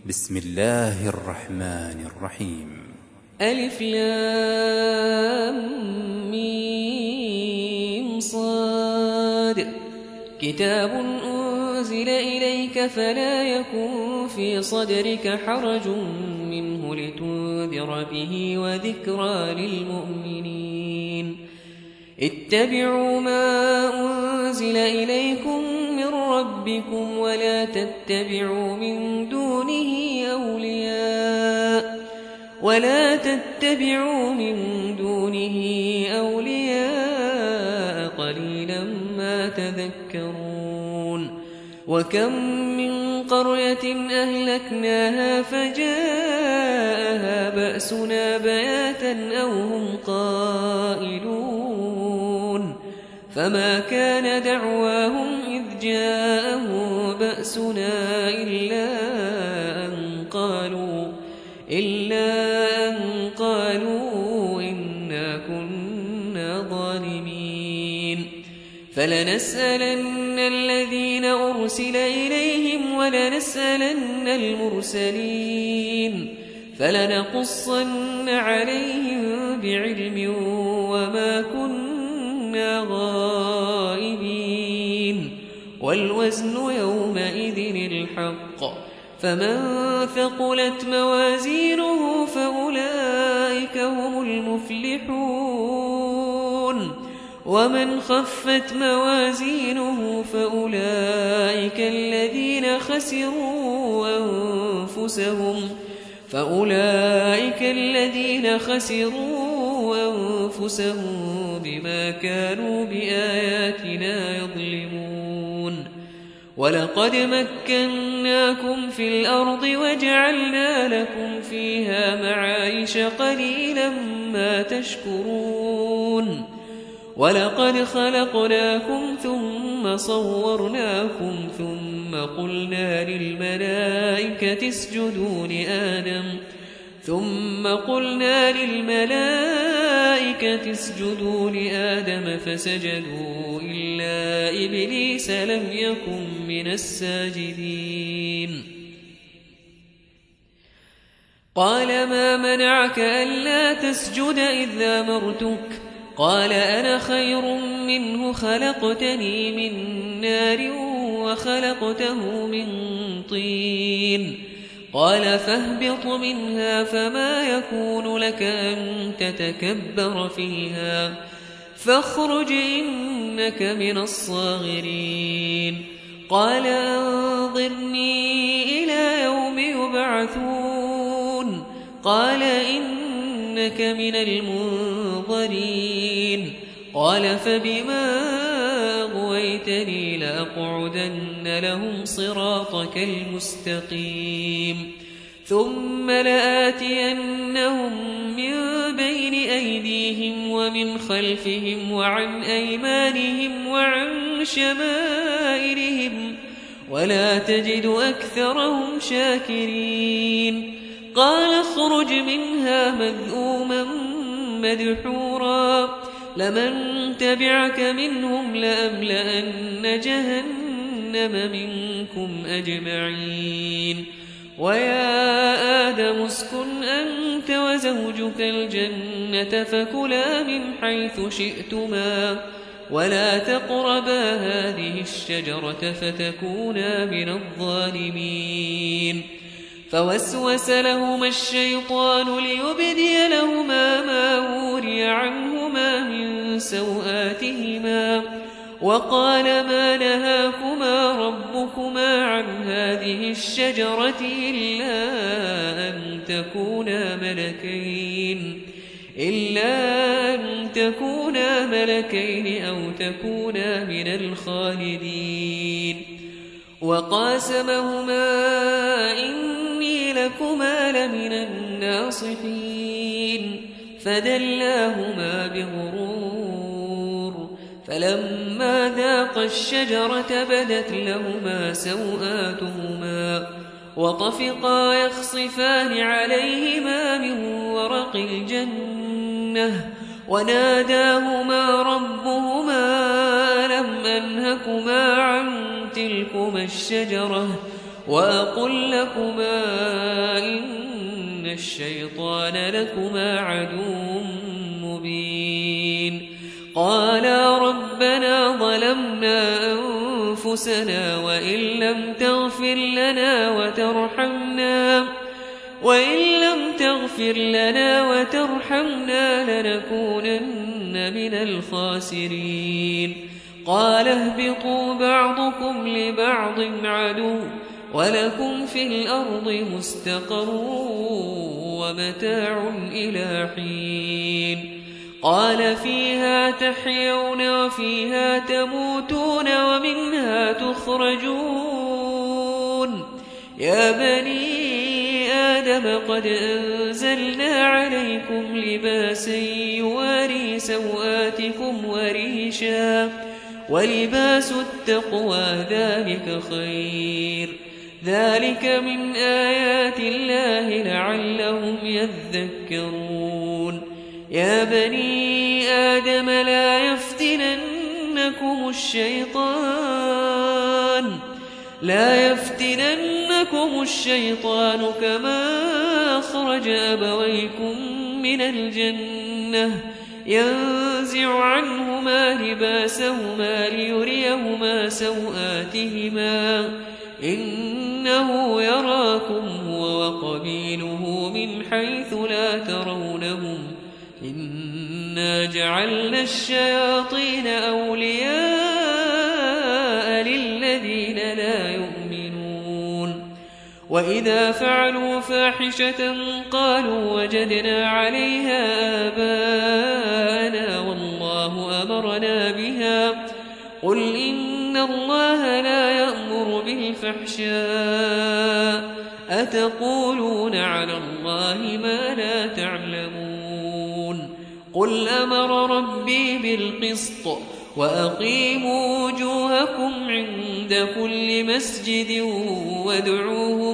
بسم الله الرحمن الرحيم. ألف لام ميم صاد. كتاب أنزل إليك فلا يكن في صدرك حرج منه لتنذر به وذكرى للمؤمنين. اتبعوا ما أنزل إليكم من ربكم ولا تتبعوا من دونه أولياء قليلا ما تذكرون. وكم من قرية أهلكناها فجاءها بأسنا بياتا أو هم قائلون فما كان دعواهم إذ جاءهم بأسنا إلا أن قالوا إنا كنا ظالمين. فلنسألن الذين أرسل إليهم ولنسألن المرسلين فلنقصن عليهم بعلم وما كنا غائبين. والوزن يومئذ الحق فمن ثقلت موازينه فأولئك هم المفلحون ومن خفت موازينه فأولئك الذين خسروا أنفسهم بما كانوا بآياتنا يظلمون. ولقد مكناكم في الأرض وجعلنا لكم فيها معايش قليلا ما تشكرون. ولقد خلقناكم ثم صورناكم ثم قلنا للملائكة اسجدوا لآدم فسجدوا إلا إبليس لم يكن من الساجدين. قال ما منعك ألا تسجد إذ أمرتك؟ قال أنا خير منه خلقتني من نار وخلقته من طين. قال فاهبط منها فما يكون لك أن تتكبر فيها فاخرج إنك من الصاغرين. قال أنظرني إلى يوم يبعثون. قال إنك من المنظرين. قال فبما أغويتني لأقعدن لهم صراطك المستقيم ثم لآتينهم من بين أيديهم ومن خلفهم وعن أيمانهم وعن شمائلهم ولا تجد أكثرهم شاكرين. قال اخرج منها مذءوما مدحورا لمن تبعك منهم لأملأن جهنم منكم أجمعين. ويا آدم اسكن أنت وزوجك الجنة فكلا من حيث شئتما ولا تقربا هذه الشجرة فتكونا من الظالمين. فوسوس لهما الشيطان ليبدي لهما ما وري عنهما من سوآتهما وقال ما نهاكما ربكما عن هذه الشجرة إلا أن تكونا ملكين أو تكونا من الخالدين. وقاسمهما إني لكما لمن الناصحين فدلاهما بغرور. فلما ذاقا الشجرة بدت لهما سوآتهما وطفقا يخصفان عليهما من ورق الجنة وناداهما ربهما ألم أنهكما عن تلكما الشجرة وأقل لكما إن الشيطان لكما عدو مبين. قالا ربنا ظلمنا أنفسنا وإن لم تغفر لنا وترحمنا لنكونن من الخاسرين. قال اهبطوا بعضكم لبعض عدو ولكم في الأرض مستقر ومتاع إلى حين. قال فيها تحيون وفيها تموتون ومنها تخرجون. يا بني آدم قد أنزلنا عليكم لباسا يواري سوآتكم وريشا ولباس التقوى ذلك خير. ذلك من آيات الله لعلهم يذكرون. يا بني آدم لا يفتننكم الشيطان كما أخرج أبويكم من الجنة ينزع عنهما لباسهما ليريهما سوآتهما إنه يراكم هو وقبيله من حيث لا ترونهم إنا جعلنا الشياطين أولياء للذين لا يؤمنون. وإذا فعلوا فاحشة قالوا وجدنا عليها آباءنا والله أمرنا بها. قل إن الله لا يأمر بالفحشاء أتقولون على الله ما لا تعلمون. قل أمر ربي بالقسط وأقيموا وجوهكم عند كل مسجد وادعوه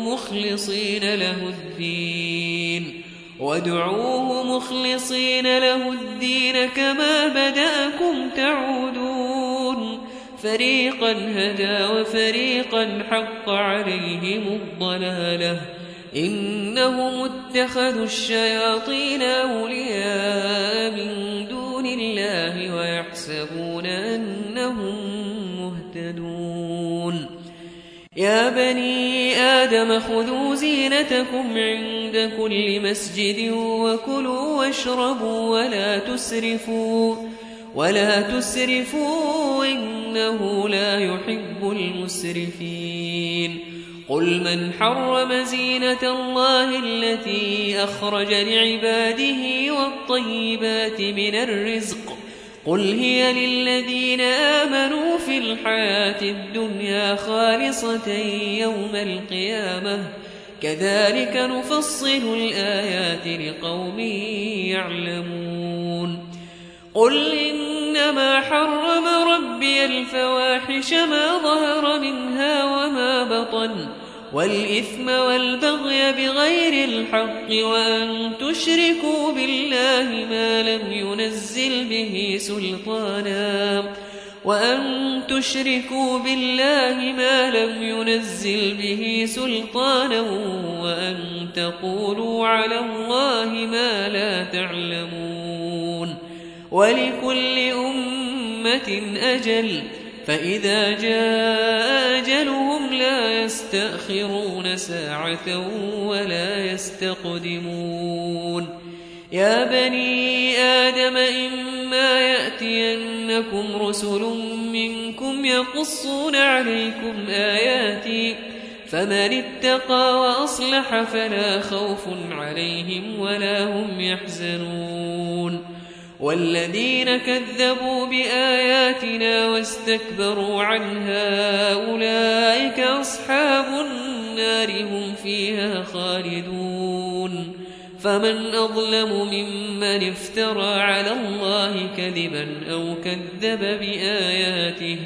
مخلصين له الدين كما بدأكم تعودون. فريقا هدى وفريقا حق عليهم الضلالة إنهم اتخذوا الشياطين أولياء من دون الله ويحسبون أنهم مهتدون. يا بني آدم خذوا زينتكم عند كل مسجد وكلوا واشربوا ولا تسرفوا إنه لا يحب المسرفين. قل من حرم زينة الله التي أخرج لعباده والطيبات من الرزق قل هي للذين آمنوا في الحياة الدنيا خالصة يوم القيامة كذلك نفصل الآيات لقوم يعلمون. قل إنما حرم ربي الفواحش ما ظهر منها وما بطن والإثم والبغي بغير الحق وأن تشركوا بالله ما لم ينزل به سلطانا وأن تقولوا على الله ما لا تعلمون. ولكل أمة أجل فإذا جاء أجلهم لا يستأخرون ساعة ولا يستقدمون. يا بني آدم إما يأتينكم رسل منكم يقصون عليكم آياتي فمن اتقى وأصلح فلا خوف عليهم ولا هم يحزنون. والذين كذبوا بآياتنا واستكبروا عنها أولئك أصحاب النار هم فيها خالدون. فمن أظلم ممن افترى على الله كذبا أو كذب بآياته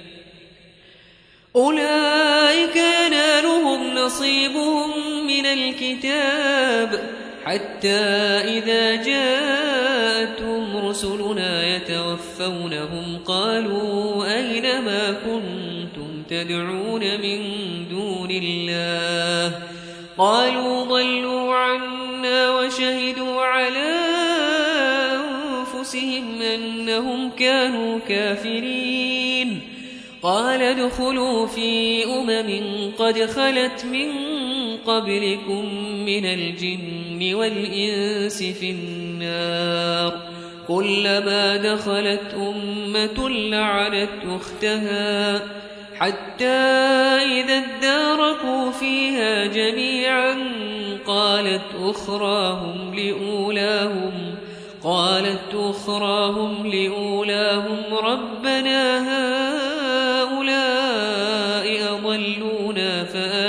أولئك ينالهم نصيبهم من الكتاب حتى إذا جاءتهم رسلنا يتوفونهم قالوا أين ما كنتم تدعون من دون الله قالوا ضلوا عنا وشهدوا على أنفسهم أنهم كانوا كافرين قال ادخلوا في قد خلت من قبلكم من الجن والإنس في النار كلما دخلت أمة لعنت أختها حتى إذا اداركوا فيها جميعا قالت أخراهم لأولاهم ربنا هؤلاء أضلونا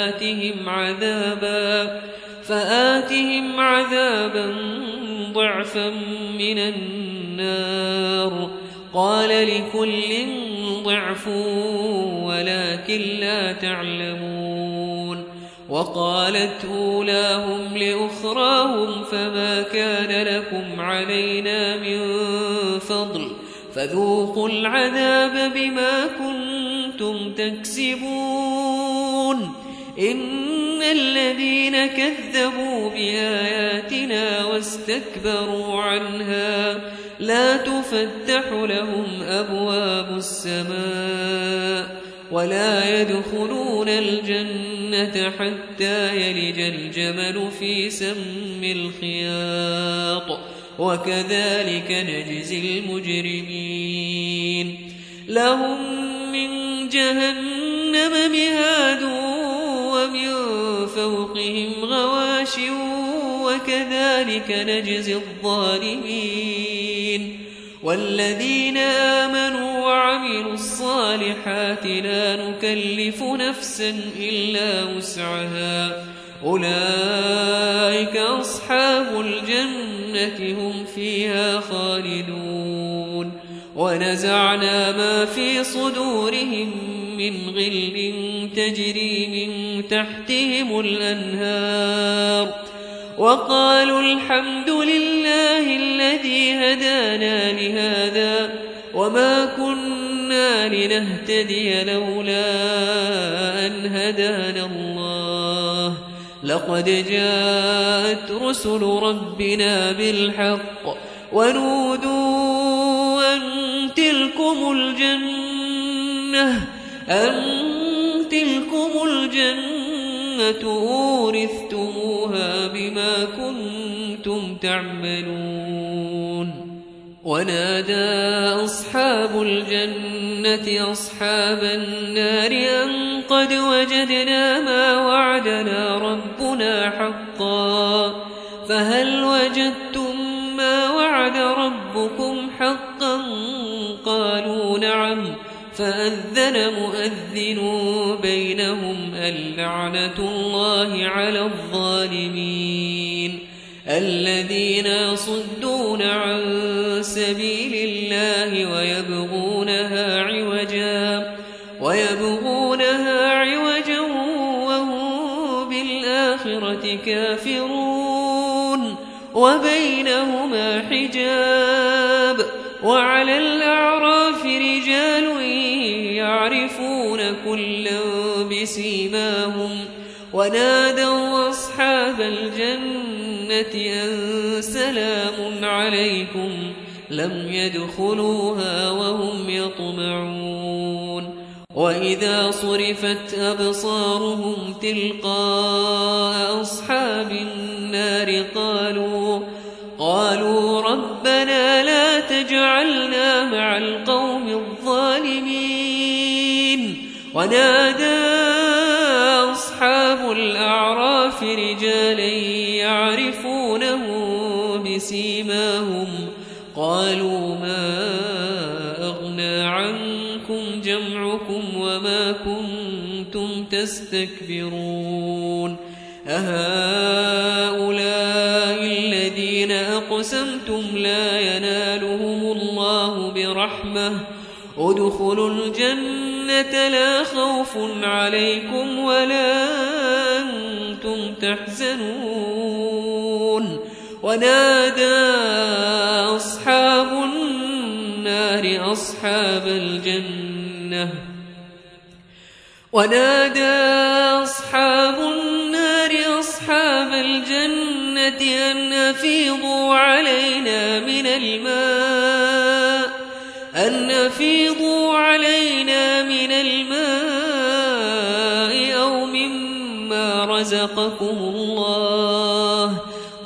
فآتهم عذابا ضعفا من النار قال لكل ضعف ولكن لا تعلمون وقالت أولاهم لأخراهم فما كان لكم علينا من فضل فذوقوا العذاب بما كنتم تكسبون إن الذين كذبوا بآياتنا واستكبروا عنها لا تفتح لهم أبواب السماء ولا يدخلون الجنة حتى يلج الجمل في سم الخياط وكذلك نجزي المجرمين لهم من جهنم مهاد ومن فوقهم غواش وكذلك نجزي الظالمين والذين آمنوا وعملوا الصالحات لا نكلف نفسا إلا وسعها أولئك أصحاب الجنة هم فيها خالدون ونزعنا ما في صدورهم من غل تجري من تحتهم الأنهار وقالوا الحمد لله الذي هدانا لهذا وما كنا لنهتدي لولا أن هدانا الله لقد جاءت رسل ربنا بالحق ونودوا أن تلكم الجنة أورثتموها بما كنتم تعملون ونادى أصحاب الجنة أصحاب النار أن قد وجدنا ما وعدنا ربنا حقا فهل وجدتم ما وعد ربكم حقا قالوا نعم فأذن مؤذن بينهم اللعنة الله على الظالمين الذين يصدون عن سبيل الله ويبغونها عوجا وهم بالآخرة كافرون وبينهما حجاب وعلى الأعراف رجال يعرفون كلا بسيماهم ونادوا أصحاب الجنة أن سلام عليكم لم يدخلوها وهم يطمعون وإذا صرفت أبصارهم تلقاء أصحاب النار قالوا ربنا لا تجعلنا مع القوم الظالمين ونادى أصحاب الأعراف رجالا يعرفونه بسيماهم قالوا ما أغنى عنكم جمعكم وما كنتم تستكبرون أهؤلاء الذين أقسمتم لا ينالهم الله برحمة ادخلوا الجنة لا خوف عليكم ولا أنتم تحزنون ونادى أصحاب النار أصحاب الجنة ونادى أصحاب النار أصحاب الجنة أن أفيضوا علينا من الماء أو مما رزقكم الله.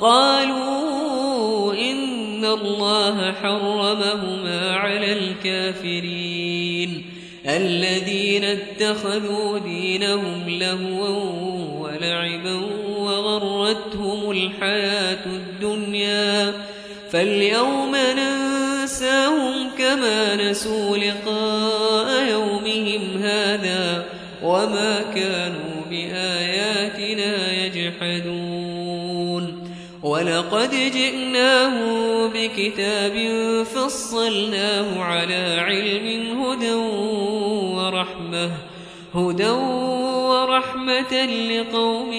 قالوا إن الله حرمهما على الكافرين الذين اتخذوا دينهم لهوا ولعبا وغرتهم الحياة الدنيا فاليوم ننساهم كما نسوا لقاء يومهم هذا وما كانوا بآياتنا يجحدون. ولقد جئناهم بكتاب فصلناه على علم هدى ورحمة لقوم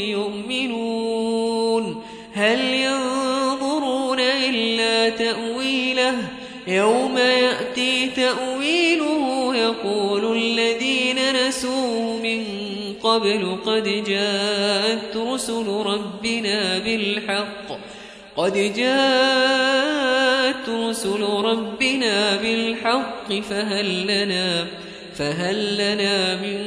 يؤمنون. هل ينظرون إلا تأويله يوم يأتي تأويله يقول الذين نسوه من قبل قد جاءت رسل ربنا بالحق فهل لنا من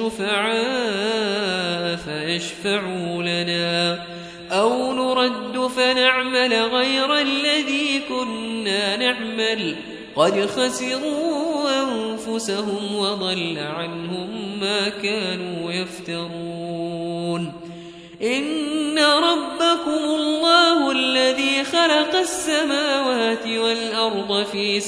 شفعاء فيشفعوا لنا أو نرد فنعمل غير الذي كنا نعمل قد خسروا أنفسهم وضل عنهم ما كانوا يفترون. إن ربكم الله الذي خلق السماوات والأرض في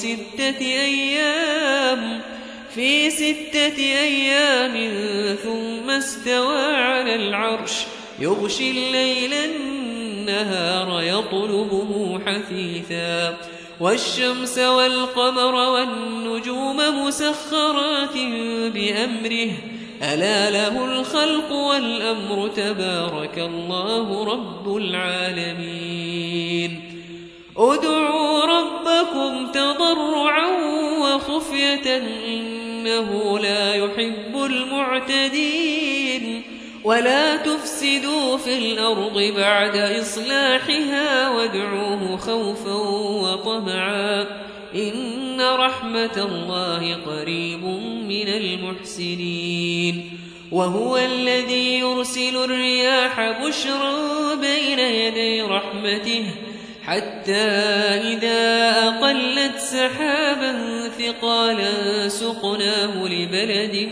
6 أيام ثم استوى على العرش يغشي الليل النهار يطلبه حثيثا والشمس والقمر والنجوم مسخرات بأمره ألا له الخلق والأمر تبارك الله رب العالمين. ادعوا ربكم تضرعا وخفية إنه لا يحب المعتدين. ولا تفسدوا في الأرض بعد إصلاحها وادعوه خوفا وطمعا إن رحمة الله قريب من المحسنين. وهو الذي يرسل الرياح بشرا بين يدي رحمته حتى إذا أقلت سحابا ثقالا سقناه لبلد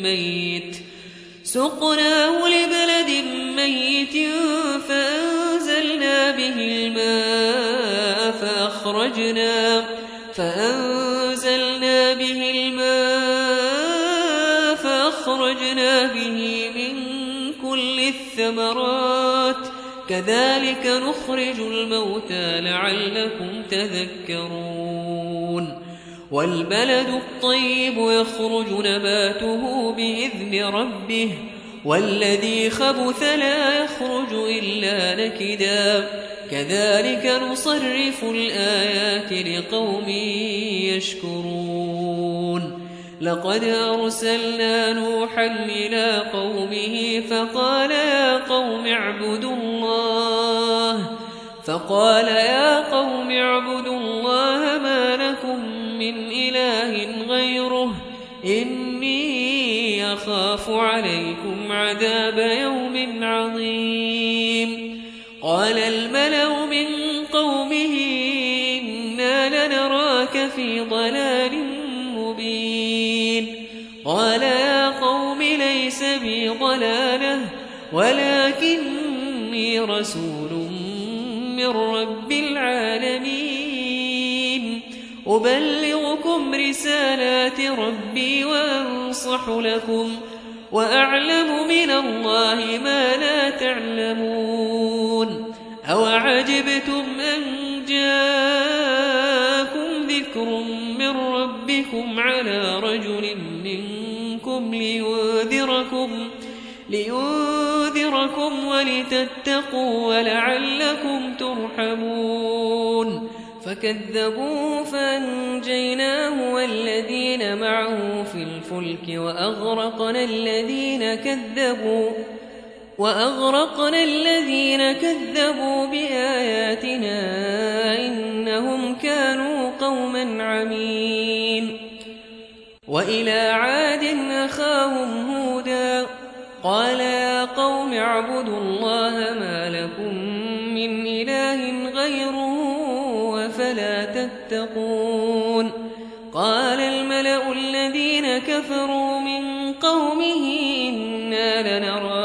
ميت فأنزلنا به الماء فأخرجنا به من كل الثمرات كذلك نخرج الموتى لعلكم تذكرون. والبلد الطيب يخرج نباته بإذن ربه والذي خبث لا يخرج إلا نكدا كذلك نصرف الآيات لقوم يشكرون. لقد أرسلنا نوحا إلى قومه فقال يا قوم اعبدوا الله ما لكم من إله غيره إني أخاف عليكم عذاب يوم عظيم. قال الملأ من قومه إنا لنراك في ضلال مبين. قال يا قوم ليس بي ضلالة ولكني رسول من رب العالمين أبلغكم رسالات ربي وأنصح لكم وأعلم من الله ما لا تعلمون. أوعجبتم أن جاءكم ذكر من ربكم على رجل منكم لينذركم ولتتقوا ولعلكم ترحمون. فكذبوه فأنجيناه والذين معه في الفلك وأغرقنا الذين كذبوا بآياتنا إنهم كانوا قوما عمين. وإلى عاد أخاهم هودا قال يا قوم اعبدوا الله ما لكم من إله غيره أفلا تتقون. قال الملأ الذين كفروا من قومه إنا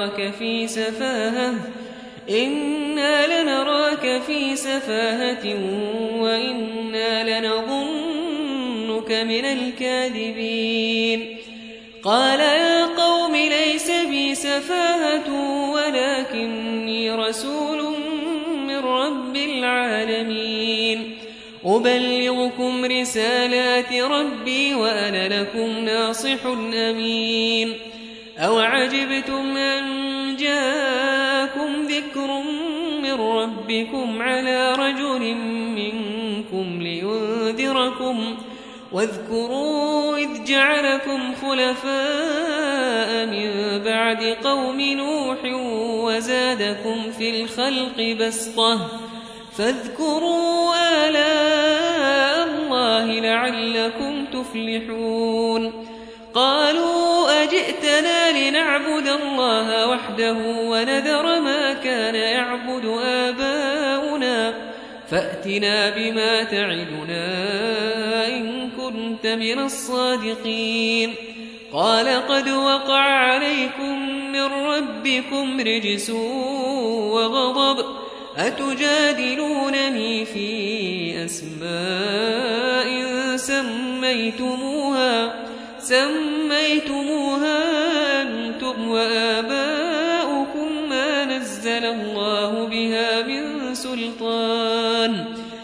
لنراك في سفاهة وإنا لنظنك من الكاذبين. قال يا قوم ليس بي سفاهة ولكني رسول من رب العالمين أبلغكم رسالات ربي وأنا لكم ناصح أمين. أوعجبتم أن جاءكم ذكر من ربكم على رجل منكم لينذركم واذكروا إذ جعلكم خلفاء من بعد قوم نوح وزادكم في الخلق بسطة فاذكروا آلاء الله لعلكم تفلحون. قالوا أجئتنا لنعبد الله وحده ونذر ما كان يعبد آباؤنا فأتنا بما تعدنا إن كنت من الصادقين. قال قد وقع عليكم من ربكم رجس وغضب أتجادلونني في أسماء سميتموها أنتم وآباؤكم ما نزل الله بها من سلطان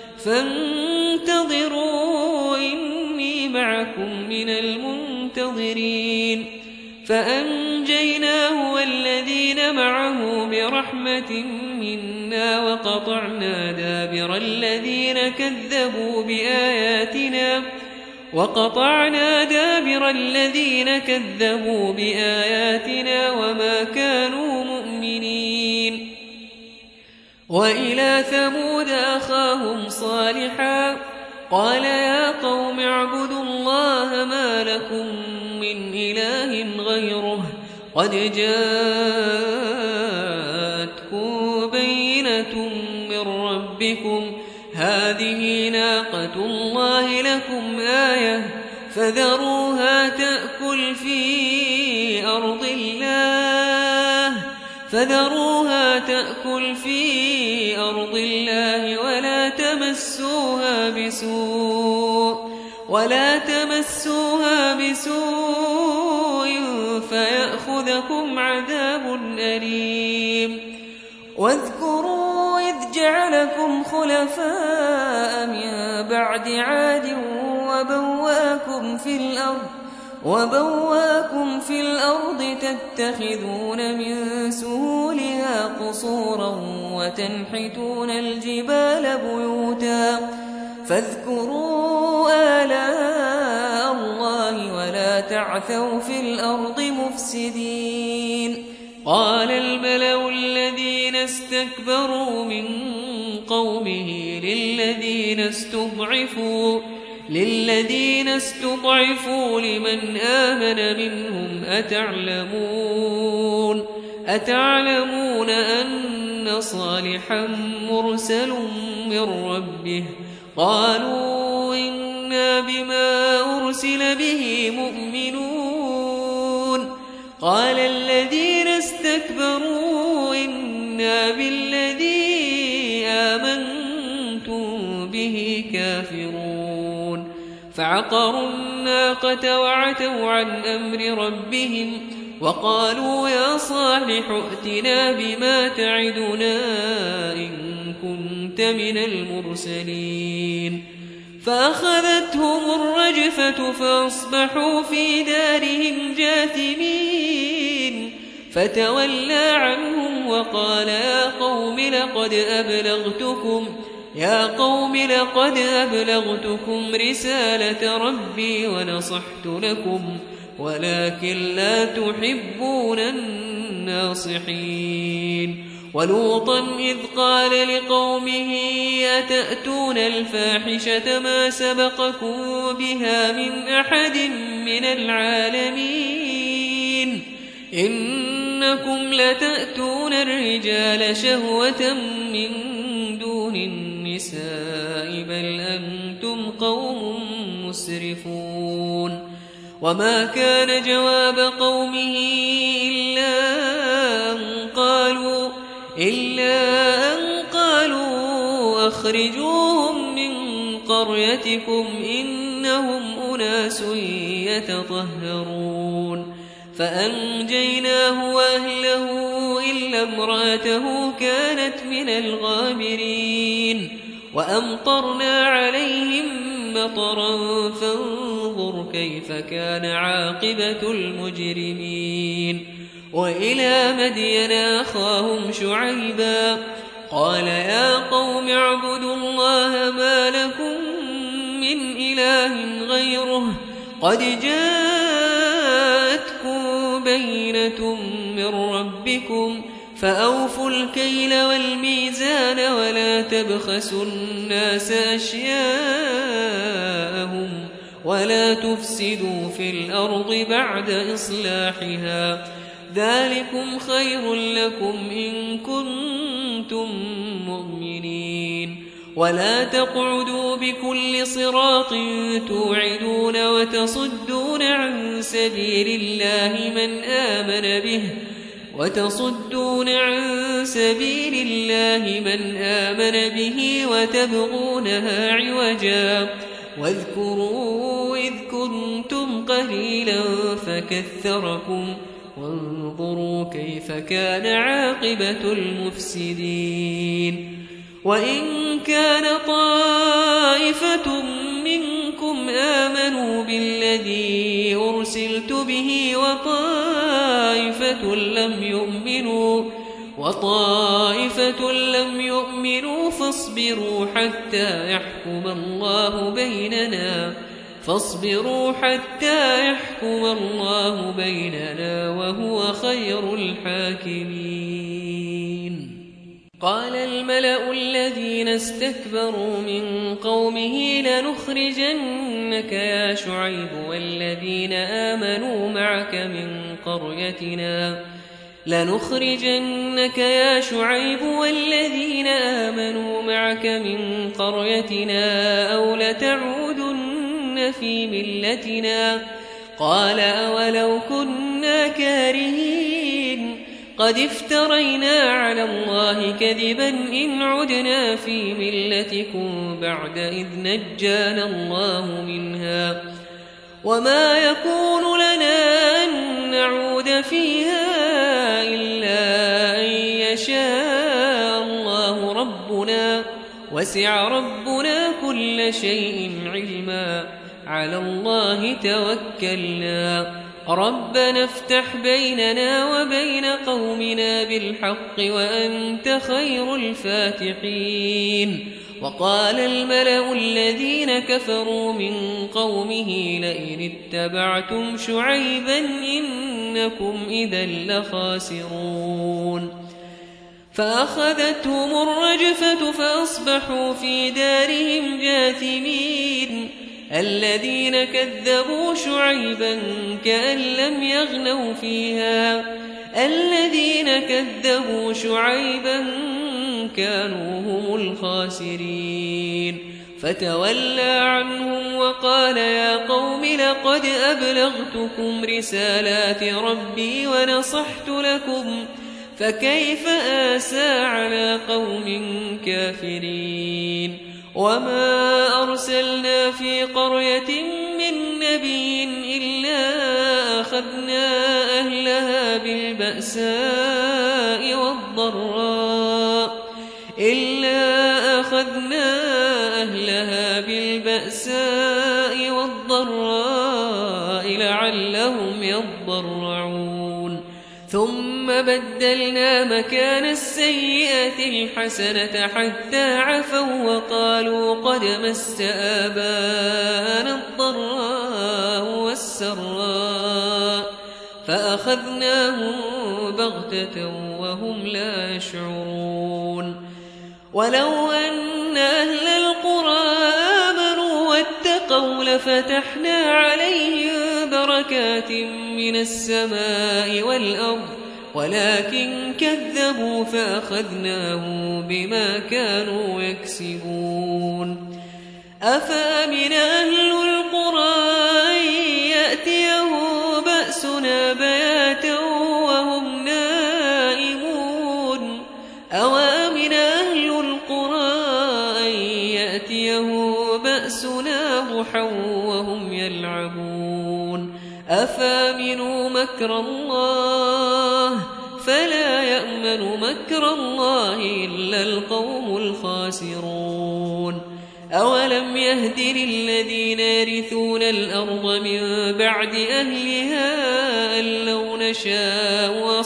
فانتظروا إني معكم من المنتظرين. فأنجيناه والذين معه برحمة منا وقطعنا دابر الذين كذبوا بآياتنا وما كانوا مؤمنين. وإلى ثمود أخاهم صالحا قال يا قوم اعبدوا الله ما لكم من إله غيره قد جاءتكم بينة من ربكم هذه ناقة الله لكم آية فذروها تأكل في أرض الله ولا تمسوها بسوء فيأخذكم عذاب أليم. واذكروا إذ جعلكم خلفاء من بعد عاد وبواكم في الأرض تتخذون من سهولها قصورا وتنحتون الجبال بيوتا فاذكروا آلاء الله ولا تعثوا في الأرض مفسدين. قال الملأ الذين استكبروا من قومه للذين استضعفوا لمن آمن منهم أتعلمون أن صالحا مرسل من ربه قالوا إنا بما أرسل به مؤمنون. قال الذين استكبروا إنا بالذي آمنتم به كافرون. فعقروا الناقة وعتوا عن أمر ربهم وقالوا يا صالح ائتنا بما تعدنا إن كنت من المرسلين. فأخذتهم الرجفة فأصبحوا في دارهم جاثمين. فتولى عنهم وقال يا قوم يا قوم لقد أبلغتكم رسالة ربي ونصحت لكم ولكن لا تحبون الناصحين ولوطا إذ قال لقومه أتأتون الفاحشة ما سبقكم بها من أحد من العالمين إنكم لتأتون الرجال شهوة من دون النساء بل أنتم قوم مسرفون وما كان جواب قومه إلا أن قالوا أخرجوهم من قريتكم إنهم أناس يتطهرون فأنجيناه وأهله إلا امرأته كانت من الغابرين وأمطرنا عليهم مطرا فانظر كيف كان عاقبة المجرمين وإلى مدين أخاهم شعيبا قال يا قوم اعبدوا الله ما لكم من إله غيره قد جاءتكم بينة من ربكم فأوفوا الكيل والميزان ولا تبخسوا الناس أشياءهم ولا تفسدوا في الأرض بعد إصلاحها ذلكم خير لكم إن كنتم مؤمنين ولا تقعدوا بكل صراط توعدون وتصدون عن سبيل الله من آمن به وتبغونها عوجا واذكروا إذ كنتم قليلا فكثركم وانظروا كيف كان عاقبة المفسدين وإن كان طائفة منكم آمنوا بالذي أرسلت به وطائفة لم يؤمنوا فاصبروا حتى يحكم الله بيننا وهو خير الحاكمين قال الملأ الذين استكبروا من قومه لنخرجنك يا شعيب والذين آمنوا معك من قريتنا أو لتعودن في ملتنا قال أولو كنا كارهين قد افترينا على الله كذبا إن عدنا في ملتكم بعد إذ نجانا الله منها وما يكون لنا أن نعود فيها إلا أن يشاء الله ربنا وسع ربنا كل شيء علما على الله توكلنا ربنا افتح بيننا وبين قومنا بالحق وأنت خير الفاتحين وقال الملأ الذين كفروا من قومه لئن اتبعتم شعيبا إنكم إذا لخاسرون فأخذتهم الرجفة فأصبحوا في دارهم جاثمين الذين كذبوا شعيبا كأن لم يغنوا فيها الذين كذبوا شعيبا كانوا هم الخاسرين فتولى عنهم وقال يا قوم لقد أبلغتكم رسالات ربي ونصحت لكم فكيف آسى على قوم كافرين وما أرسلنا في قرية من نبي إلا أخذنا أهلها بالبأساء والضراء لعلهم يضرعون ثم ثم بدلنا مكان السيئة الحسنة حتى عفوا وقالوا قد مس آباءنا الضراء والسراء فأخذناهم بغتة وهم لا يشعرون ولو أن أهل القرى آمنوا واتقوا لفتحنا عليهم بركات من السماء والأرض ولكن كذبوا فأخذناهم بما كانوا يكسبون أفأمن أهل القرى أن يأتيهم بأسنا بياتا وهم نائمون أوأمن أهل القرى أن يأتيهم بأسنا ضحى وهم يلعبون أفامنوا مكر الله فلا يأمن مكر الله إلا القوم الخاسرون أولم يهد للذين يرثون الأرض من بعد أهلها أن لو نشاء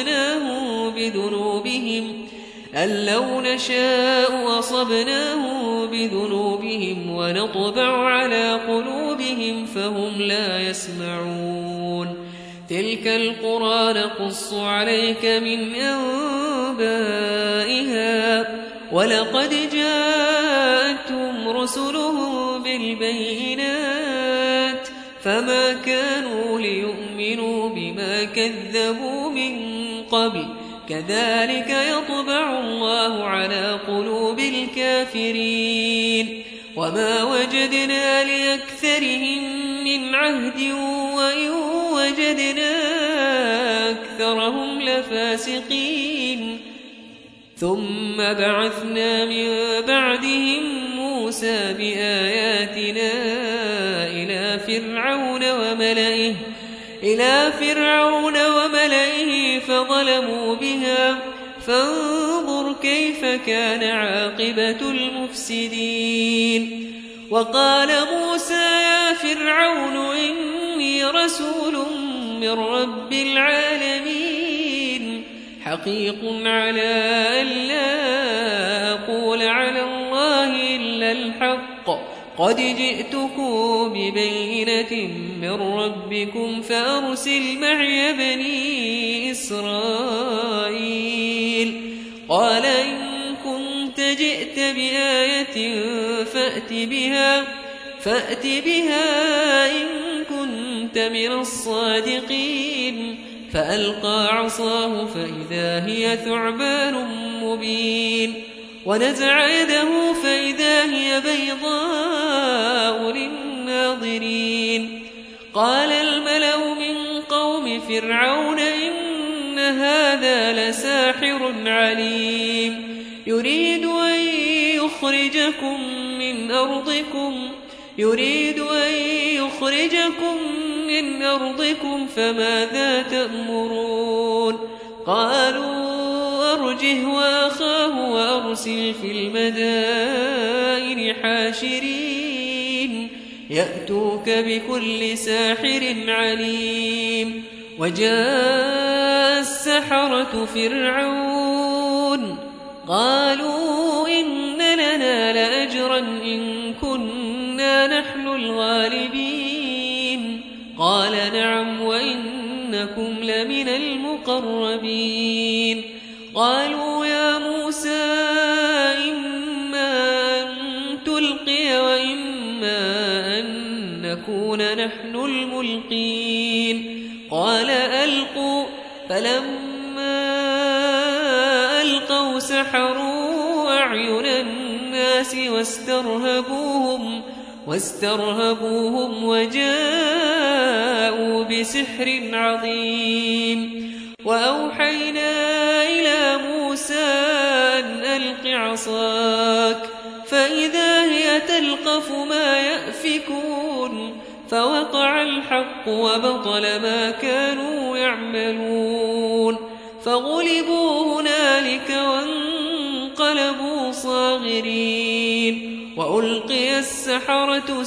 أصبناهم بذنوبهم ونطبع على قلوبهم فهم لا يسمعون تلك القرى نقص عليك من أنبائها ولقد جاءتهم رسلهم بالبينات فما كانوا ليؤمنوا بما كذبوا من قبل كذلك يطبع الله على قلوب الكافرين وما وجدنا لأكثرهم من عهد وإن وجدنا أكثرهم لفاسقين ثم بعثنا من بعدهم موسى بآياتنا إلى فرعون وملئه فظلموا بها فانظر كيف كان عاقبة المفسدين وقال موسى يا فرعون إني رسول من رب العالمين حقيق على ألا أقول على الله إلا الحق قد جئتكم ببينة من ربكم فأرسل معي بني إسرائيل قال إن كنت جئت بآية فأت بها إن كنت من الصادقين فألقى عصاه فإذا هي ثعبان مبين ونزع يده فإذا هي بيضاء للناظرين قال الملأ من قوم فرعون إن هذا لساحر عليم يريد أن يخرجكم من أرضكم فماذا تأمرون قالوا أرجه وأخاه وأرسل في المدائن حاشرين يأتوك بكل ساحر عليم وجاء السحرة فرعون قالوا إن لنا لأجرا إن كنا نحن الغالبين قال نعم وإنكم لمن المقربين قالوا يا موسى إما أن تلقي وإما أن نكون نحن الملقين قال ألقوا فلما ألقوا سحروا أعين الناس واسترهبوهم وجاءوا بسحر عظيم وأوحينا إلى موسى أن ألق عصاك فإذا هي تلقف ما يأفكون فوقع الحق وبطل ما كانوا يعملون فغلبوا هنالك وانقلبوا صاغرين وألقي السحرة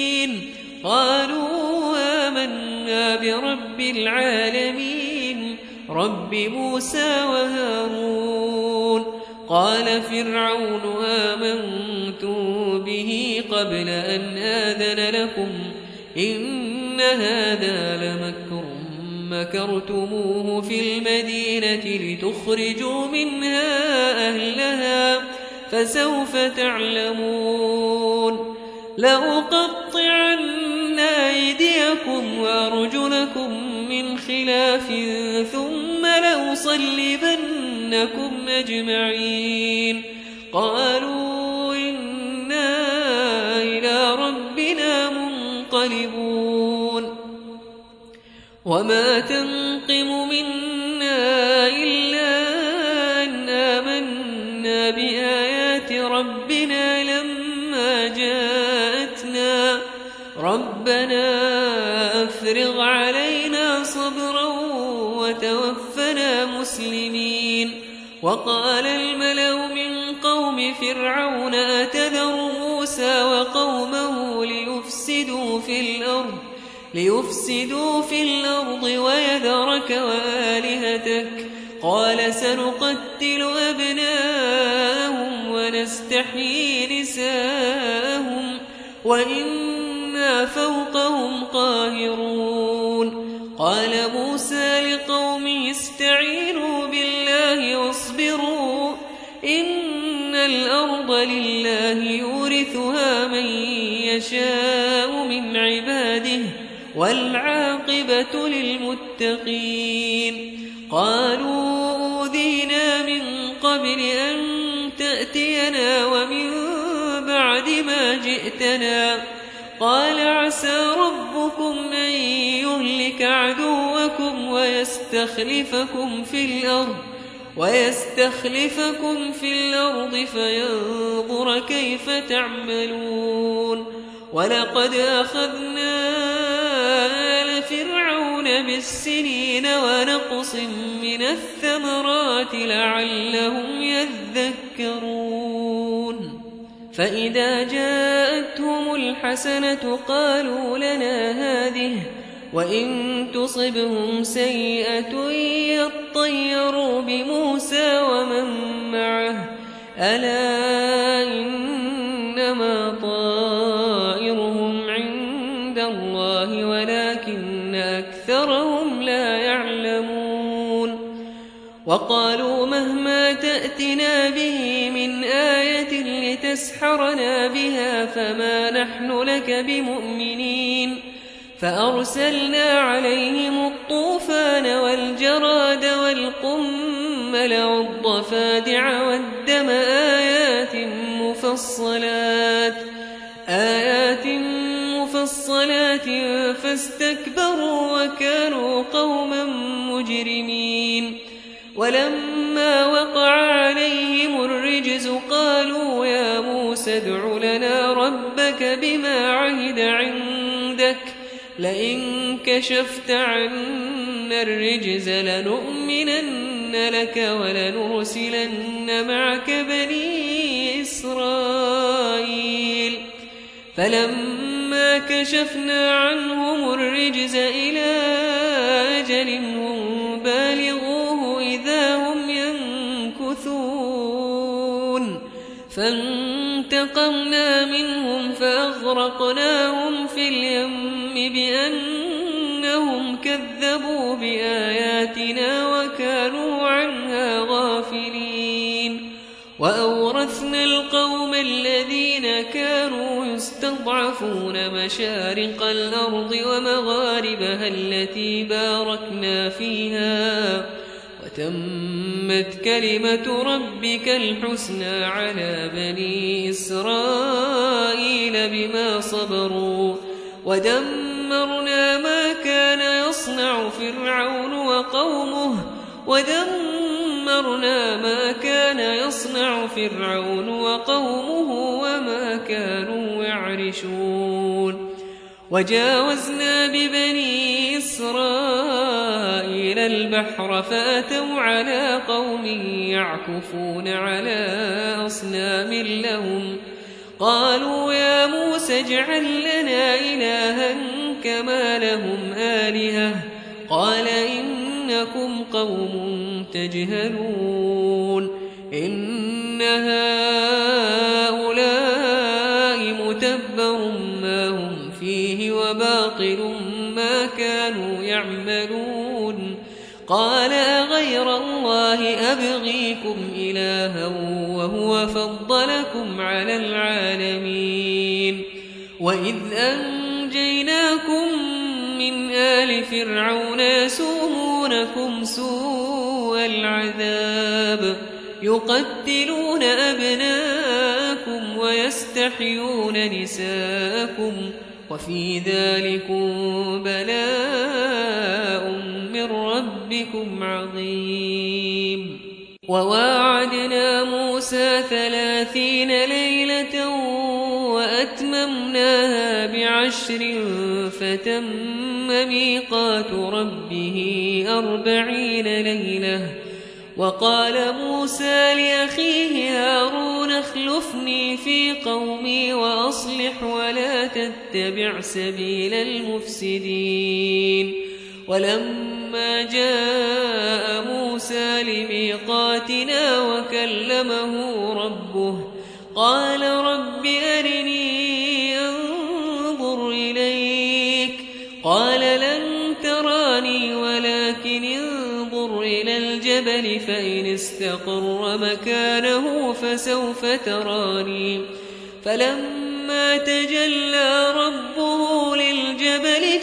ساجدين قالوا آمنا برب العالمين رب موسى وهارون قال فرعون آمنتم به قبل أن آذن لكم إن هذا لمكر مكرتموه في المدينة لتخرجوا منها أهلها فسوف تعلمون لأقطعن أيديكم وأرجلكم من خلاف ثم لأصلبنكم أجمعين قالوا إنا إلى ربنا منقلبون وما تنقم منا إلا أن آمنا بآيات ربنا لما جاءتنا ربنا أفرغ علينا صبرا وتوفنا مسلمين وقال الملأ من قوم فرعون أتذر موسى وقومه ليفسدوا في الأرض ويذرك وآلهتك قال سنقتل أبناءهم ونستحيي نساءهم وإنا فوقهم قاهرون قال موسى لقومه استعينوا بالله واصبروا إن الأرض لله يورثها من يشاء من عباده والعاقبة للمتقين قالوا أوذينا من قبل أن تأتينا ومن بعد ما جئتنا قال عسى ربكم أن يهلك عدوكم ويستخلفكم في الأرض فينظر كيف تعملون ولقد أخذنا آل فرعون بالسنين ونقص من الثمرات لعلهم يذكرون فإذا جاءتهم الحسنة قالوا لنا هذه وإن تصبهم سيئة يطيروا بموسى ومن معه ألا إنما طائرهم عند الله ولكن أكثرهم لا يعلمون وقالوا مهما تأتنا به من آية لتسحرنا بها فما نحن لك بمؤمنين فأرسلنا عليهم الطوفان والجراد والقمل والضفادع والدم آيات مفصلات فاستكبروا وكانوا قوما مجرمين ولما وقع عليهم الرجز قالوا يا موسى ادع لنا ربك بما عهد عندك لئن كشفت عنا الرجز لنؤمنن لك ولنرسلن معك بني إسرائيل فلما كشفنا عنهم الرجز إلى أجل هم بالغوه إذا هم ينكثون فانتقمنا منهم فأغرقناهم في اليم بأنهم كذبوا بآياتنا وكانوا عنها غافلين وأورثنا القوم الذين كانوا يستضعفون مشارق الأرض ومغاربها التي باركنا فيها وتمت كلمة ربك الحسنى على بني إسرائيل بما صبروا ودمرنا ما كان يصنع فرعون وقومه وما كانوا يعرشون وجاوزنا ببني إسرائيل البحر فأتوا على قوم يعكفون على أصنام لهم قالوا يا موسى اجعل لنا إلها كما لهم آلهة قال إن إنكم قوم تجهلون إن هؤلاء متبر ما هم فيه وباطل ما كانوا يعملون قال أغير الله أبغيكم إلها وهو فضلكم على العالمين وإذ أنجيناكم من آل فرعون يسومونكم سوء العذاب يقتلون أبناءكم ويستحيون نساءكم وفي ذلكم بلاء من ربكم عظيم وواعدنا موسى 30 ليلة وأتممناها ب10 فتم ميقات ربه 40 ليلة وقال موسى لأخيه هارون اخلفني في قومي وأصلح ولا تتبع سبيل المفسدين ولما جاء موسى لميقاتنا وكلمه ربه قال رب أرني أنظر إليك قال لن تراني ولكن انظر إلى الجبل فإن استقر مكانه فسوف تراني فلما تجلى ربه للجبل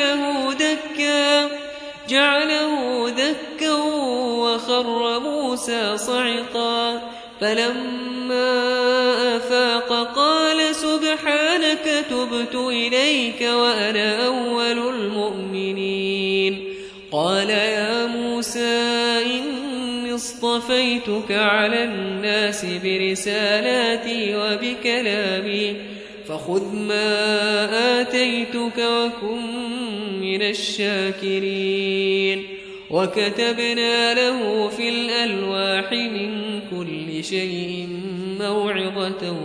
جعله دكا وخر موسى صعقا فلما أفاق قال سبحانك تبت إليك وأنا أول المؤمنين قال يا موسى إني اصطفيتك على الناس برسالاتي وبكلامي فخذ ما آتيتك وكن من الشاكرين وكتبنا له في الألواح من كل شيء موعظة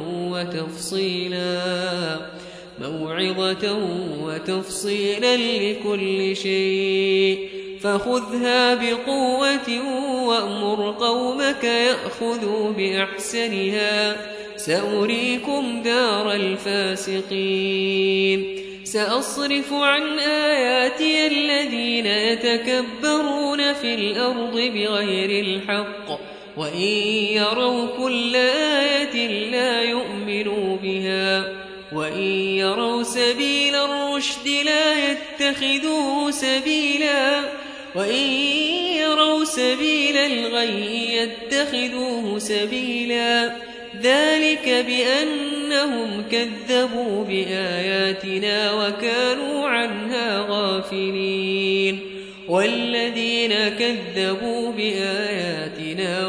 وتفصيلا لكل شيء فخذها بقوة وأمر قومك يأخذوا بأحسنها سأريكم دار الفاسقين سأصرف عن آياتي الذين يتكبرون في الأرض بغير الحق وإن يروا كل آية لا يؤمنوا بها وإن يروا سبيل الرشد لا يتخذوه سبيلا وإن يروا سبيل الغي يتخذوه سبيلا ذلك بأنهم كذبوا بآياتنا وكانوا عنها غافلين والذين كذبوا بآياتنا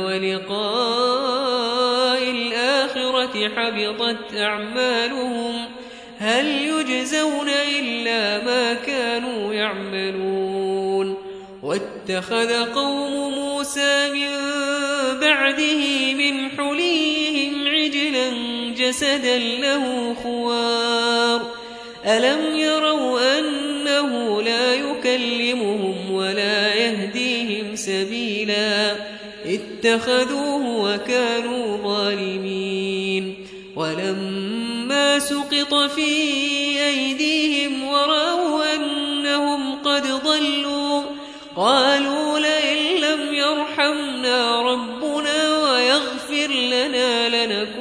ولقاء الآخرة حبطت أعمالهم هل يجزون إلا ما كانوا يعملون واتخذ قوم موسى من بعده من حليهم عجلا جسدا له خوار ألم يروا أنه لا يكلمهم ولا يهديهم سبيلا اتخذوه وكانوا ظالمين ولما سقط في أيديهم ورأوا أنهم قد ضلوا قالوا لئن لم يرحمنا ربنا ويغفر لنا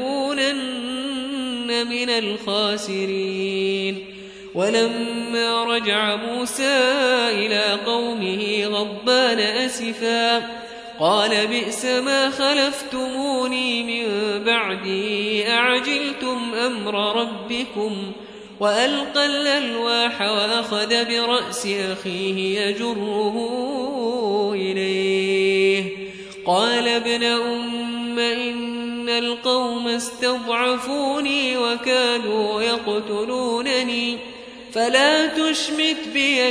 لنكونن من الخاسرين ولما رجع موسى إلى قومه غضبان أسفا قال بئس ما خلفتموني من بعدي أعجلتم أمر ربكم وألقى الألواح وأخذ برأس أخيه يجره إليه قال ابن أم إن القوم استضعفوني وكادوا يقتلونني فلا تشمت بي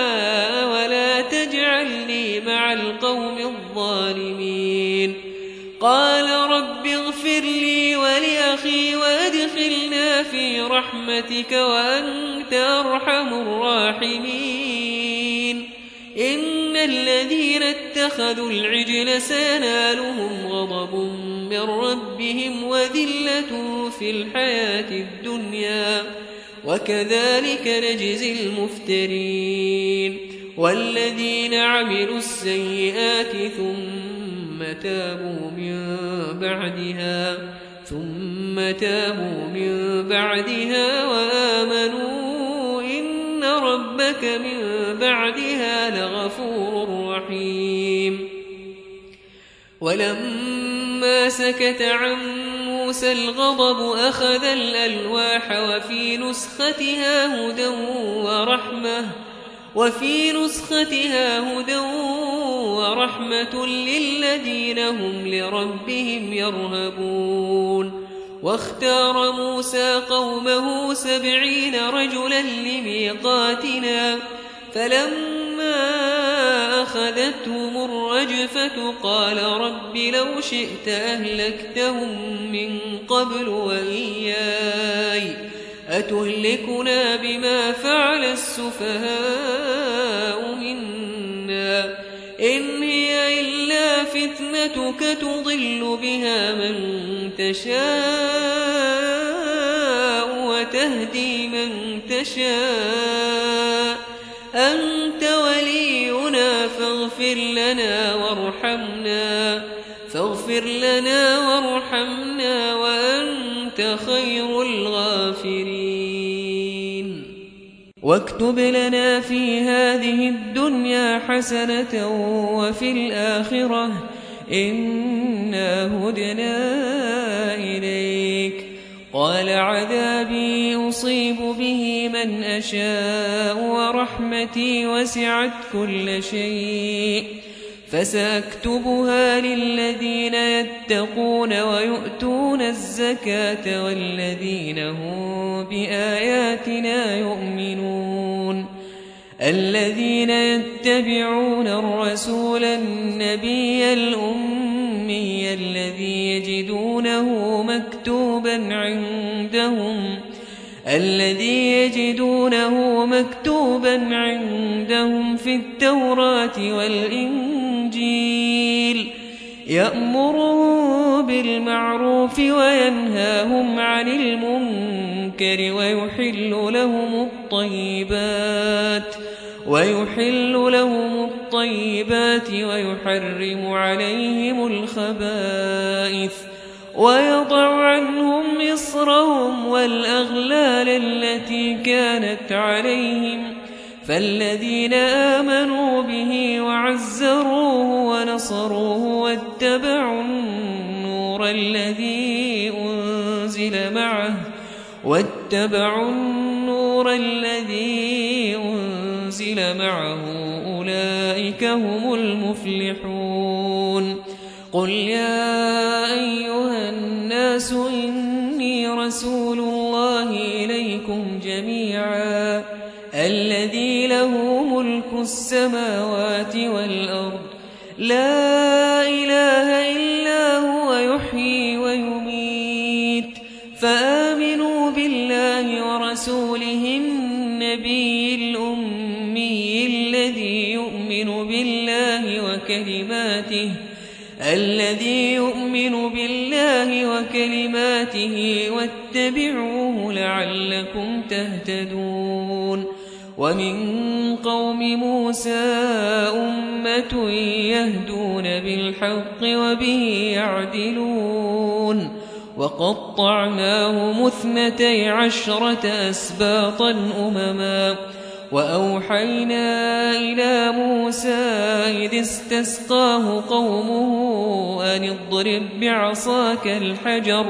الأعداء ولا تجعلني مع القوم الظالمين قال رب اغفر لي ولأخي وأدخلنا في رحمتك وأنت أرحم الراحمين إن الذين اتخذوا العجل سينالهم غضب من ربهم وذلة في الحياة الدنيا وكذلك نجزي المفترين والذين عملوا السيئات ثم تابوا من بعدها وآمنوا إن ربك من بعدها لغفور رحيم ولما سكت عن موسى الغضب أخذ الألواح وفي نسختها هدى ورحمة للذين هم لربهم يرهبون واختار موسى قومه 70 رجلا لميقاتنا فلما أخذتهم الرجفة قال رب لو شئت أهلكتهم من قبل وإياي أتهلكنا بما فعل السفهاء منا إن هي إلا فتنتك تضل بها من تشاء وتهدي من تشاء أنت ولينا فاغفر لنا وارحمنا وأنت خير الغافرين واكتب لنا في هذه الدنيا حسنة وفي الآخرة إنا هدنا إليك قال عذابي أصيب به من أشاء ورحمتي وسعت كل شيء فسأكتبها للذين يتقون ويؤتون الزكاة والذين هم بآياتنا يؤمنون الذين يتبعون الرسول النبي الأمي الذي يجدونه مكتوبا عندهم في التوراة والإنجيل يأمرهم بالمعروف وينهاهم عن المنكر ويحل لهم الطيبات ويحرم عليهم الخبائث ويضع عنهم إصرهم والأغلال التي كانت عليهم فالذين آمنوا به وعزروه ونصروه واتبعوا النور الذي أنزل معه أولئك هم المفلحون قل يا أيها الناس إني رسول الله إليكم جميعا الذي له ملك السماوات والأرض لا إله إلا هو يحيي ويميت فآمنوا بالله ورسوله النبي الأمي الذي يؤمن بالله وكلماته واتبعوه لعلكم تهتدون ومن قوم موسى أمة يهدون بالحق وبه يعدلون وقطعناهم 12 أسباطا أمما وأوحينا إلى موسى إذ استسقاه قومه أن اضرب بعصاك الحجر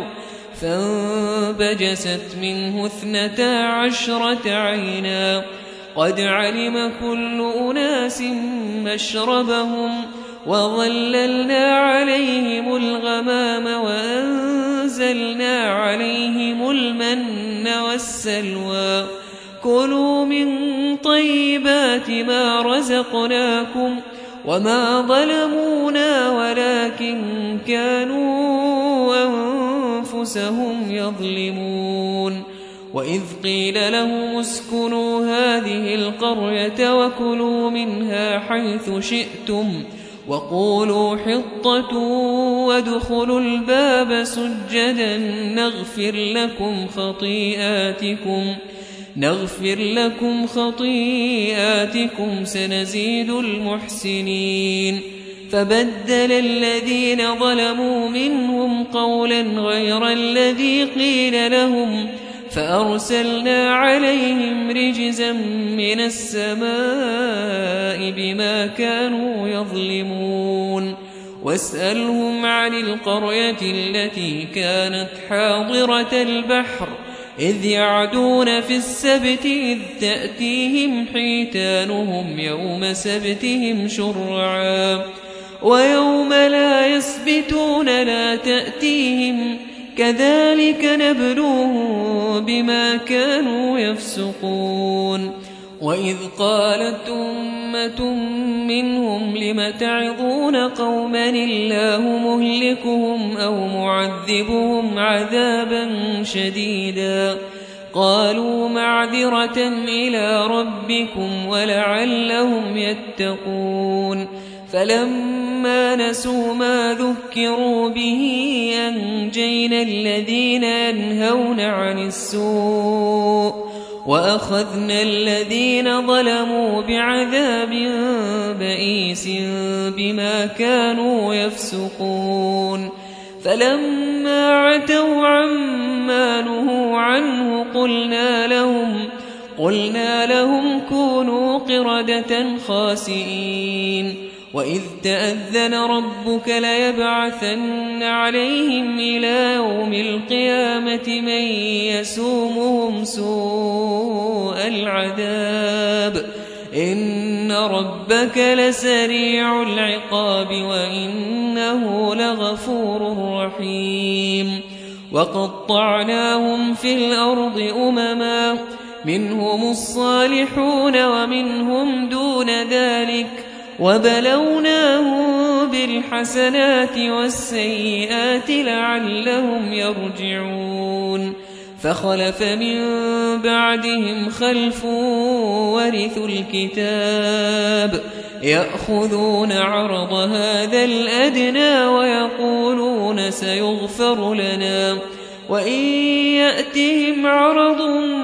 فانبجست منه 12 عينا قد علم كل أناس مشربهم وظللنا عليهم الغمام وأنزلنا عليهم المن والسلوى كلوا من طيبات ما رزقناكم وما ظلمونا ولكن كانوا أنفسهم يظلمون وإذ قيل لهم اسكنوا هذه القرية وكلوا منها حيث شئتم وقولوا حطة وادخلوا الباب سجدا نغفر لكم خطيئاتكم سنزيد المحسنين فبدل الذين ظلموا منهم قولا غير الذي قيل لهم فأرسلنا عليهم رجزا من السماء بما كانوا يظلمون واسألهم عن القرية التي كانت حاضرة البحر إذ يعدون في السبت إذ تأتيهم حيتانهم يوم سبتهم شرعا ويوم لا يسبتون لا تأتيهم كذلك نبلوهم بما كانوا يفسقون وإذ قالت أمة منهم لم تعظون قوما الله مهلكهم أو معذبهم عذابا شديدا قالوا معذرة إلى ربكم ولعلهم يتقون فلما نسوا ما ذكروا به أنجينا الذين ينهون عن السوء وأخذنا الذين ظلموا بعذاب بئيس بما كانوا يفسقون فلما عتوا عما نهوا عنه قلنا لهم كونوا قردة خاسئين وإذ تأذن ربك ليبعثن عليهم إلى يوم القيامة من يسومهم سوء العذاب إن ربك لسريع العقاب وإنه لغفور رحيم وقطعناهم في الأرض أمما منهم الصالحون ومنهم دون ذلك وبلوناهم بالحسنات والسيئات لعلهم يرجعون فخلف من بعدهم خلف ورثوا الكتاب يأخذون عرض هذا الأدنى ويقولون سيغفر لنا وإن يأتهم عرض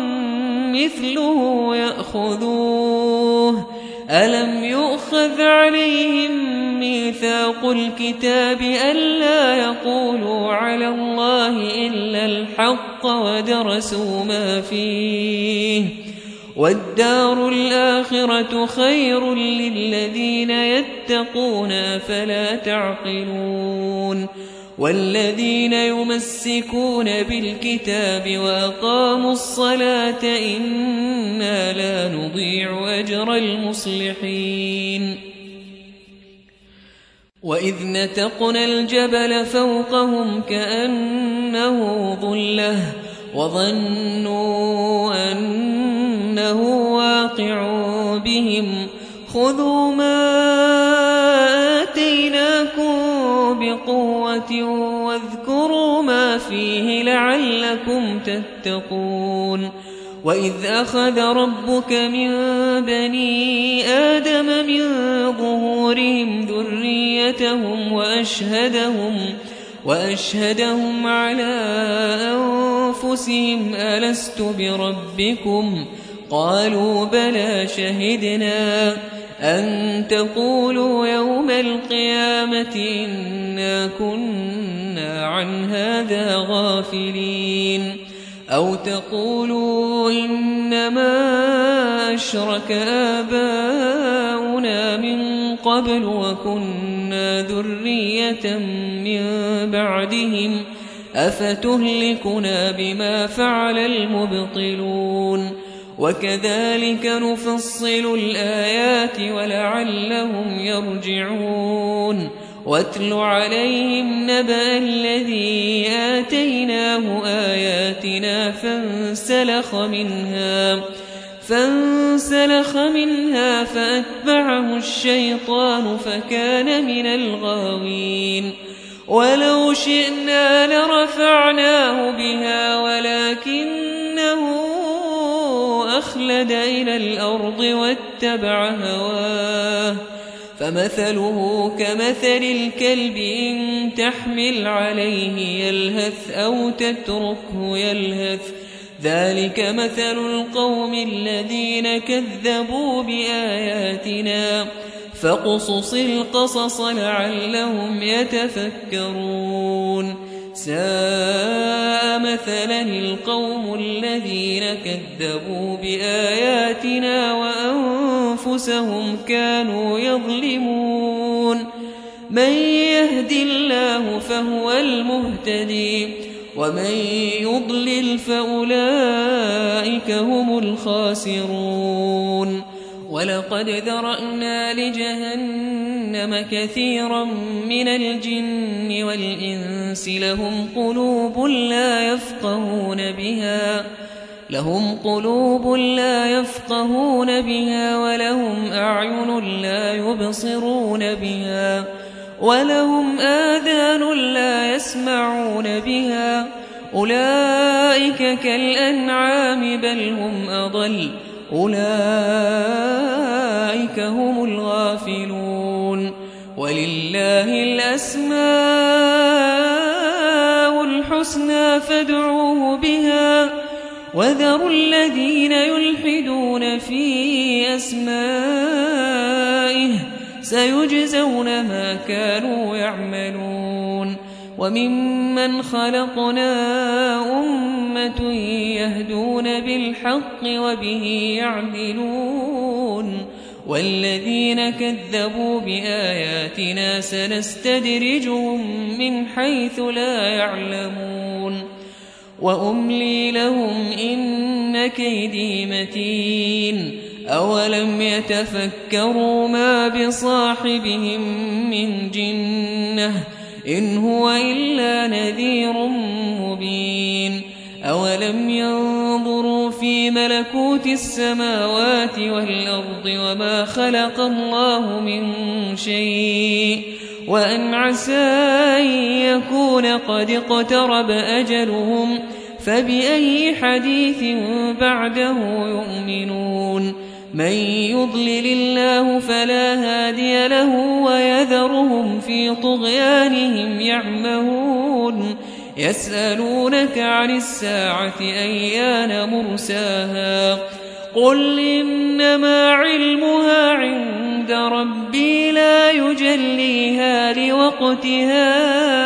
مثله يأخذوه ألم يؤخذ عليهم ميثاق الكتاب ألا يقولوا على الله إلا الحق ودرسوا ما فيه والدار الآخرة خير للذين يتقون فلا تعقلون والذين يمسكون بالكتاب وأقاموا الصلاة إنا لا نضيع أجر المصلحين وإذ نتقنا الجبل فوقهم كأنه ظلة وظنوا أنه واقع بهم خذوا ما آتيناكم بقوة واذكروا ما فيه لعلكم تتقون وإذ أخذ ربك من بني آدم من ظهورهم ذريتهم وأشهدهم على أنفسهم ألست بربكم قالوا بلى شهدنا أن تقولوا يوم القيامة إنا كنا عن هذا غافلين أو تقولوا إنما أشرك آباؤنا من قبل وكنا ذرية من بعدهم أفتهلكنا بما فعل المبطلون وكذلك نفصل الآيات ولعلهم يرجعون واتل عليهم نبأ الذي آتيناه آياتنا فانسلخ منها فأتبعه الشيطان فكان من الغاوين ولو شئنا لرفعناه بها ولكنه أخلد إلى الأرض واتبع هواه فمثله كمثل الكلب إن تحمل عليه يلهث أو تتركه يلهث ذلك مثل القوم الذين كذبوا بآياتنا فاقصص القصص لعلهم يتفكرون ساء مثلا القوم الذين كذبوا بآياتنا وأنفسهم كانوا يظلمون من يهد الله فهو المهتدي ومن يضلل فأولئك هم الخاسرون ولقد ذرأنا لجهنم كثيرا من الجن والإنس لهم قلوب لا يفقهون بها ولهم أعين لا يبصرون بها ولهم آذان لا يسمعون بها أولئك كالأنعام بل هم أضل أولئك هم الغافلون ولله الأسماء الحسنى فادعوه بها وذروا الذين يلحدون في أسمائه سيجزون ما كانوا يعملون وممن خلقنا أمة يهدون بالحق وبه يعدلون والذين كذبوا بآياتنا سنستدرجهم من حيث لا يعلمون وأملي لهم إن كيدي متين أولم يتفكروا ما بصاحبهم من جنة إن هو إلا نذير مبين أولم ينظروا في ملكوت السماوات والأرض وما خلق الله من شيء وأن عسى أن يكون قد اقترب أجلهم فبأي حديث بعده يؤمنون من يضلل الله فلا هادي له ويذرهم في طغيانهم يعمهون يسألونك عن الساعة أيان مرساها قل إنما علمها عند ربي لا يجليها لوقتها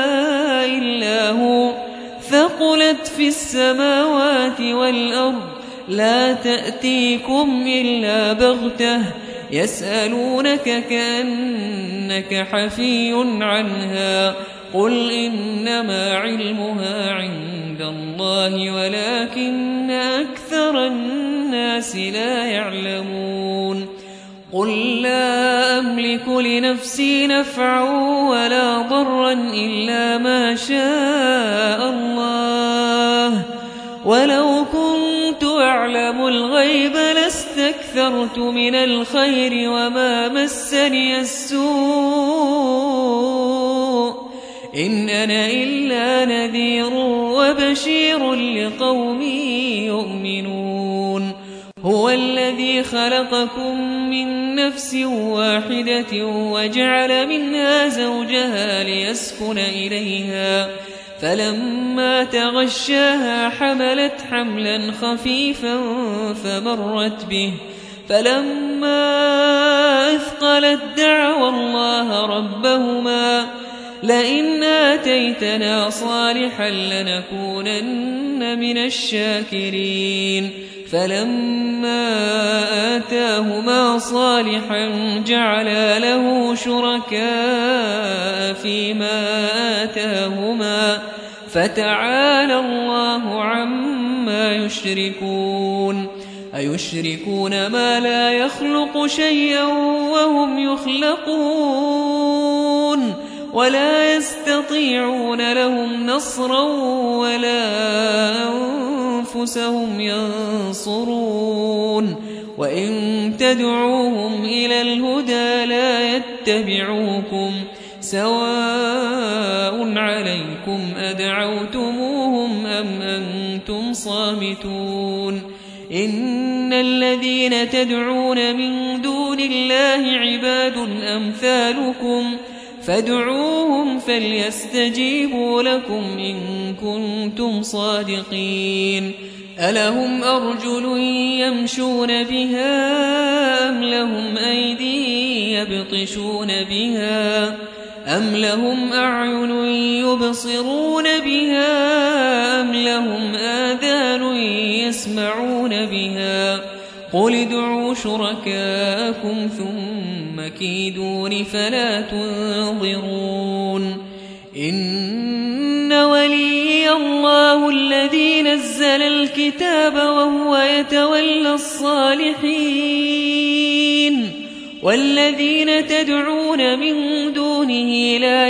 إلا هو ثقلت في السماوات والأرض لا تأتيكم إلا بغتة يسألونك كأنك حفي عنها قل إنما علمها عند الله ولكن أكثر الناس لا يعلمون قل لا أملك لنفسي نفعا ولا ضرا إلا ما شاء الله ولو كنت أعلم الغيب لاستكثرت من الخير وما مسني السوء إن أنا إلا نذير وبشير لقوم يؤمنون هو الذي خلقكم من نفس واحدة وجعل منها زوجها ليسكن إليها فلما تغشاها حملت حملا خفيفا فمرت به فلما أثقلت دعوا الله ربهما لئن آتيتنا صالحا لنكونن من الشاكرين فلما آتاهما صالحا جعلا له شركاء فيما آتاهما فتعالى الله عما يشركون أيشركون ما لا يخلق شيئا وهم يخلقون ولا يستطيعون لهم نصرا ولا أنفسهم ينصرون وإن تدعوهم إلى الهدى لا يتبعوكم سواء عليكم أدعوتموهم أم أنتم صامتون إن الذين تدعون من دون الله عباد أمثالكم فادعوهم فليستجيبوا لكم إن كنتم صادقين ألهم أرجل يمشون بها أم لهم أيدي يبطشون بها أم لهم أعين يبصرون بها أم لهم آذان يسمعون بها قل ادعوا شركاءكم ثم كيدون فلا تنظرون إن ولي الله الذي نزل الكتاب وهو يتولى الصالحين والذين تدعون من دونه لا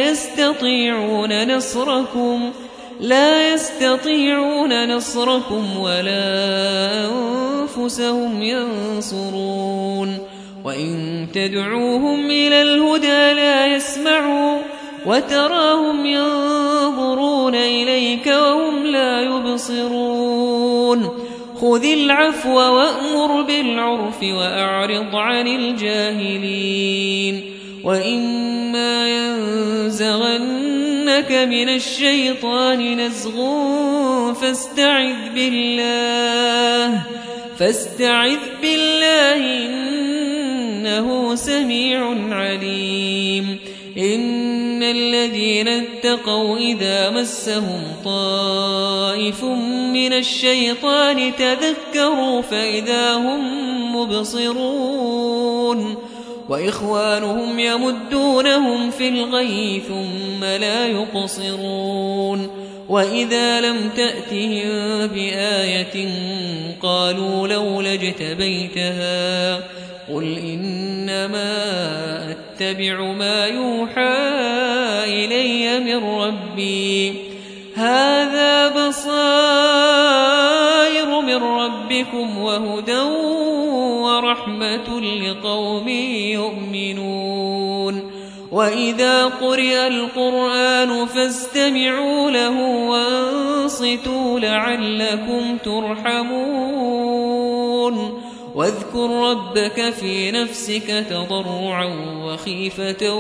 يستطيعون نصركم ولا أنفسهم ينصرون وإن تدعوهم إلى الهدى لا يسمعوا وتراهم ينظرون إليك وهم لا يبصرون خذ العفو وأمر بالعرف وأعرض عن الجاهلين وإما ينزغنك من الشيطان نزغ فاستعذ بالله إنه سميع عليم إن الذين اتقوا إذا مسهم طائف من الشيطان تذكروا فإذا هم مبصرون وإخوانهم يمدونهم في الغي ثم لا يقصرون وإذا لم تأتهم بآية قالوا لولا اجتبيتها قل إنما أتبع ما يوحى إلي من ربي هذا بصائر من ربكم وهدى ورحمة لقوم يؤمنون وإذا قرئ القرآن فاستمعوا له وانصتوا لعلكم ترحمون واذكر ربك في نفسك تضرعا وخيفة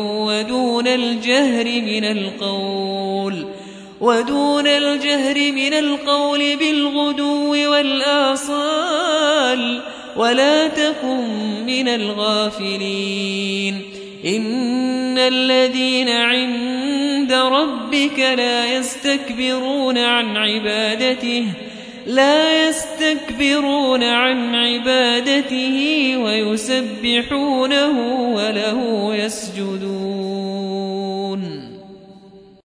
ودون الجهر من القول بالغدو والآصال ولا تكن من الغافلين إن الذين عند ربك لا يستكبرون عن عبادته ويسبحونه وله يسجدون